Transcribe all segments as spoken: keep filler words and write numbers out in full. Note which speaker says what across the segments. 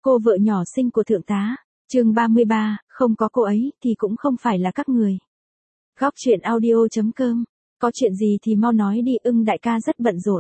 Speaker 1: Cô vợ nhỏ xinh của thượng tá. Chương ba mươi ba, không có cô ấy thì cũng không phải là các người. Góc truyện audio.com. Có chuyện gì thì mau nói đi, Ưng đại ca rất bận rộn.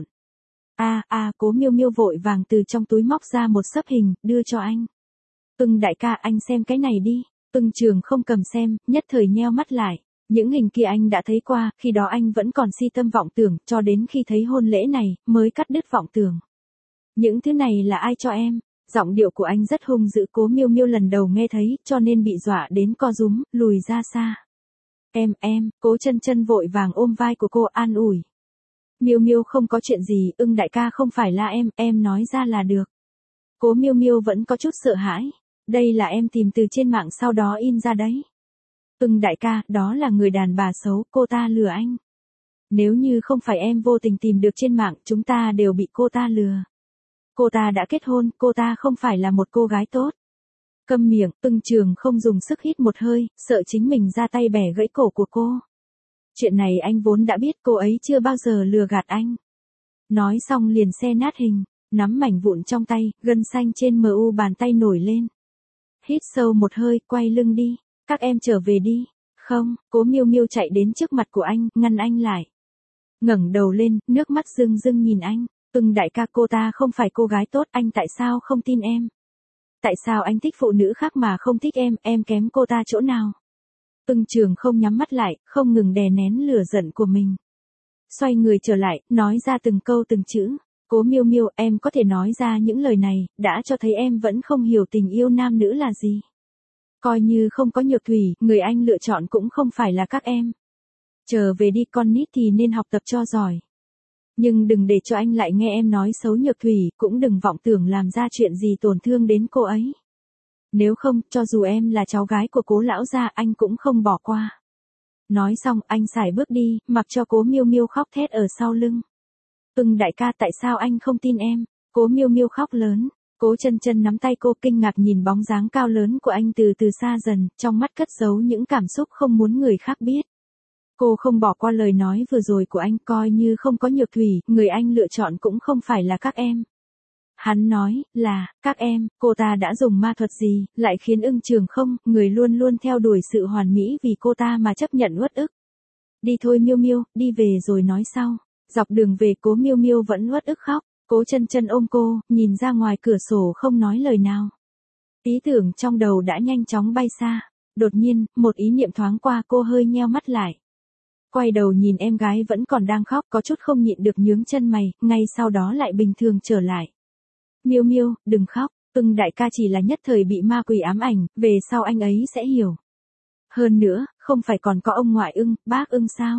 Speaker 1: A a, Cố Miêu Miêu vội vàng từ trong túi móc ra một xấp hình, đưa cho anh. Ưng đại ca, anh xem cái này đi. Ưng Trường không cầm xem, nhất thời nheo mắt lại. Những hình kia anh đã thấy qua, khi đó anh vẫn còn si tâm vọng tưởng, cho đến khi thấy hôn lễ này, mới cắt đứt vọng tưởng. Những thứ này là ai cho em? Giọng điệu của anh rất hung dữ. Cố Miêu Miêu lần đầu nghe thấy, cho nên bị dọa đến co rúm, lùi ra xa. Em, em, Cố Chân Chân vội vàng ôm vai của cô an ủi. Miêu Miêu không có chuyện gì, Ưng đại ca không phải là em, em nói ra là được. Cố Miêu Miêu vẫn có chút sợ hãi. Đây là em tìm từ trên mạng sau đó in ra đấy. Ưng đại ca, đó là người đàn bà xấu, cô ta lừa anh. Nếu như không phải em vô tình tìm được trên mạng, chúng ta đều bị cô ta lừa. Cô ta đã kết hôn, cô ta không phải là một cô gái tốt. Câm miệng, Ưng Trường không dùng sức hít một hơi, sợ chính mình ra tay bẻ gãy cổ của cô. Chuyện này anh vốn đã biết, cô ấy chưa bao giờ lừa gạt anh. Nói xong liền xé nát hình, nắm mảnh vụn trong tay, gân xanh trên mờ u bàn tay nổi lên. Hít sâu một hơi, quay lưng đi, các em trở về đi. Không, Cố Miêu Miêu chạy đến trước mặt của anh, ngăn anh lại. Ngẩng đầu lên, nước mắt rưng rưng nhìn anh. Ưng đại ca, cô ta không phải cô gái tốt, anh tại sao không tin em? Tại sao anh thích phụ nữ khác mà không thích em, em kém cô ta chỗ nào? Ưng Trường không nhắm mắt lại, không ngừng đè nén lửa giận của mình. Xoay người trở lại, nói ra từng câu từng chữ. Cố Miêu Miêu, em có thể nói ra những lời này, đã cho thấy em vẫn không hiểu tình yêu nam nữ là gì. Coi như không có Nhược Thủy, người anh lựa chọn cũng không phải là các em. Trở về đi, con nít thì nên học tập cho giỏi. Nhưng đừng để cho anh lại nghe em nói xấu Nhược Thủy, cũng đừng vọng tưởng làm ra chuyện gì tổn thương đến cô ấy. Nếu không, cho dù em là cháu gái của Cố lão gia, anh cũng không bỏ qua. Nói xong, anh sải bước đi, mặc cho Cố Miêu Miêu khóc thét ở sau lưng. Ưng đại ca, tại sao anh không tin em? Cố Miêu Miêu khóc lớn. Cố Chân Chân nắm tay cô, kinh ngạc nhìn bóng dáng cao lớn của anh từ từ xa dần, trong mắt cất giấu những cảm xúc không muốn người khác biết. Cô không bỏ qua lời nói vừa rồi của anh, coi như không có Nhược Thủy, người anh lựa chọn cũng không phải là các em. Hắn nói, là, các em, cô ta đã dùng ma thuật gì, lại khiến Ưng Trường không, người luôn luôn theo đuổi sự hoàn mỹ vì cô ta mà chấp nhận uất ức. Đi thôi Miêu Miêu, đi về rồi nói sau. Dọc đường về, Cố Miêu Miêu vẫn uất ức khóc. Cố Chân Chân ôm cô, nhìn ra ngoài cửa sổ không nói lời nào. Ý tưởng trong đầu đã nhanh chóng bay xa. Đột nhiên, một ý niệm thoáng qua, cô hơi nheo mắt lại. Quay đầu nhìn em gái vẫn còn đang khóc, có chút không nhịn được nhướng chân mày, ngay sau đó lại bình thường trở lại. Miêu Miêu, đừng khóc, Ưng đại ca chỉ là nhất thời bị ma quỷ ám ảnh, về sau anh ấy sẽ hiểu. Hơn nữa, không phải còn có ông ngoại Ưng, bác Ưng sao?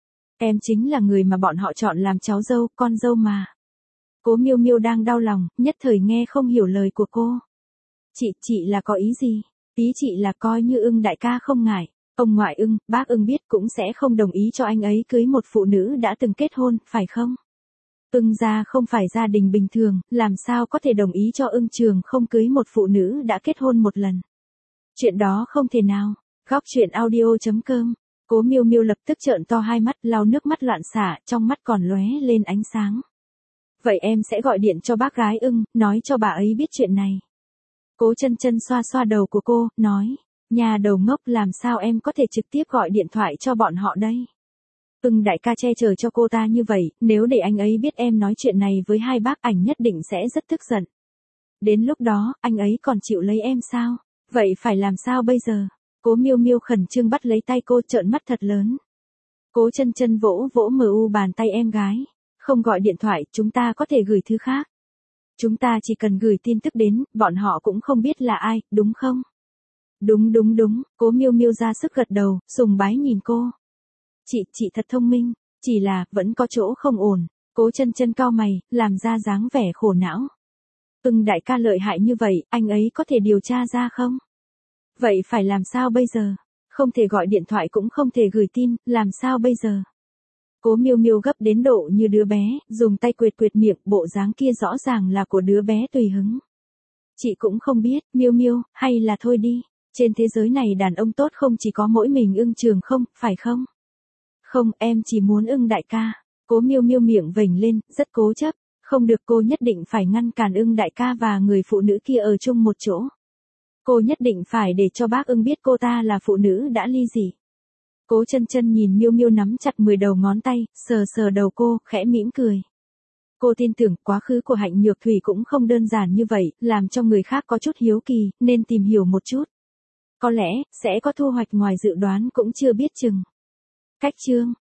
Speaker 1: Em chính là người mà bọn họ chọn làm cháu dâu, con dâu mà. Cố Miêu Miêu đang đau lòng, nhất thời nghe không hiểu lời của cô. Chị, chị là có ý gì? Ý chị là coi như Ưng đại ca không ngại. Ông ngoại Ưng, bác Ưng biết cũng sẽ không đồng ý cho anh ấy cưới một phụ nữ đã từng kết hôn, phải không? Ưng gia không phải gia đình bình thường, làm sao có thể đồng ý cho Ưng Trường không cưới một phụ nữ đã kết hôn một lần. Chuyện đó không thể nào. Góc truyện audio.com. Cố Miêu Miêu lập tức trợn to hai mắt, lau nước mắt loạn xả, trong mắt còn lóe lên ánh sáng. Vậy em sẽ gọi điện cho bác gái Ưng, nói cho bà ấy biết chuyện này. Cố Chân Chân xoa xoa đầu của cô, nói. Nhà đầu ngốc, làm sao em có thể trực tiếp gọi điện thoại cho bọn họ đây? Ưng đại ca che chở cho cô ta như vậy, nếu để anh ấy biết em nói chuyện này với hai bác, ảnh nhất định sẽ rất tức giận. Đến lúc đó, anh ấy còn chịu lấy em sao? Vậy phải làm sao bây giờ? Cố Miêu Miêu khẩn trương bắt lấy tay cô, trợn mắt thật lớn. Cố Chân Chân vỗ vỗ mờ u bàn tay em gái. Không gọi điện thoại, chúng ta có thể gửi thư khác. Chúng ta chỉ cần gửi tin tức đến, bọn họ cũng không biết là ai, đúng không? Đúng đúng đúng, Cố Miêu Miêu ra sức gật đầu, sùng bái nhìn cô. Chị, chị thật thông minh, chỉ là, vẫn có chỗ không ổn. Cố Chân Chân cau mày, làm ra dáng vẻ khổ não. Ưng đại ca lợi hại như vậy, anh ấy có thể điều tra ra không? Vậy phải làm sao bây giờ? Không thể gọi điện thoại cũng không thể gửi tin, làm sao bây giờ? Cố Miêu Miêu gấp đến độ như đứa bé, dùng tay quệt quệt miệng, bộ dáng kia rõ ràng là của đứa bé tùy hứng. Chị cũng không biết, Miêu Miêu, hay là thôi đi. Trên thế giới này đàn ông tốt không chỉ có mỗi mình Ưng Trường không, phải không? Không, em chỉ muốn Ưng đại ca. Cố Miêu Miêu miệng vểnh lên, rất cố chấp. Không được, cô nhất định phải ngăn cản Ưng đại ca và người phụ nữ kia ở chung một chỗ. Cô nhất định phải để cho bác Ưng biết cô ta là phụ nữ đã ly dị. Cố Chân Chân nhìn Miêu Miêu nắm chặt mười đầu ngón tay, sờ sờ đầu cô, khẽ mỉm cười. Cô tin tưởng quá khứ của Hạnh Nhược Thủy cũng không đơn giản như vậy, làm cho người khác có chút hiếu kỳ, nên tìm hiểu một chút. Có lẽ, sẽ có thu hoạch ngoài dự đoán cũng chưa biết chừng. Cách chương